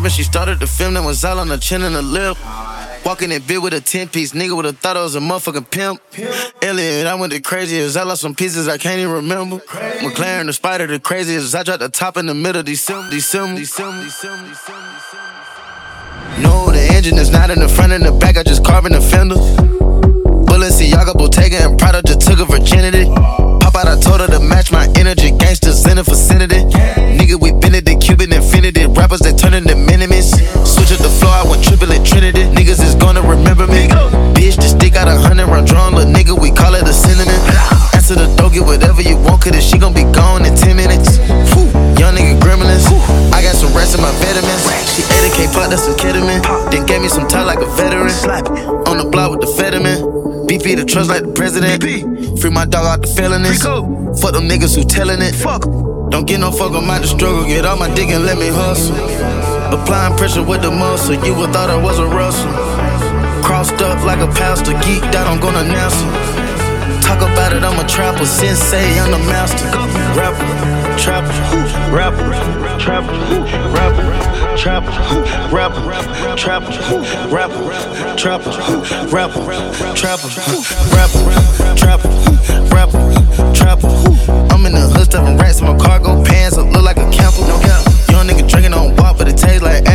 trippin', she started the film that was all on the chin and the lip. Walking in bed with a 10-piece, nigga would've thought I was a motherfucking pimp. Elliot, I went the craziest, I lost some pieces I can't even remember. McLaren, the spider, the craziest, I dropped the top in the middle, December. No, the engine is not in the front and the back, I just carbon the fender. Balenciaga, Bottega, and Prada just took her virginity. Pop out, I told her to match my energy, gangsters in the vicinity. Nigga, we been at the Cuban infinity, rappers that turn into minimies. Switch up the floor, I went triplet Trinity. Niggas is gonna remember me. Bitch, just stick out 100 round drawn, little nigga, we call it a synonym. Answer the door, get whatever you want, cause she gon' be gone in 10 minutes. Young nigga gremlins, I got some rest in my vitamins. She ate a K-pop, that's some ketamine. Then gave me some time like a veteran. On the block with the Fetterman. BP the trust like the president. Free my dog out the felonies. Fuck them niggas who telling it. Don't get no fuck on my struggle. Get all my dick and let me hustle. Applying pressure with the muscle. You would thought I was a Russell. Crossed up like a pastor. Geeked out, I'm gonna announce it. Talk about it, I'm a trapper. Sensei, I'm the master. Rapper, trapper, rapper, trapper, rapper, trapper, rapper, trapper, rapper, trapper, rapper, trapper, rapper, trapper, trapper. I'm in the hood stuffing racks in my cargo pants. I look like a camper. Young nigga drinking on walk, but it tastes like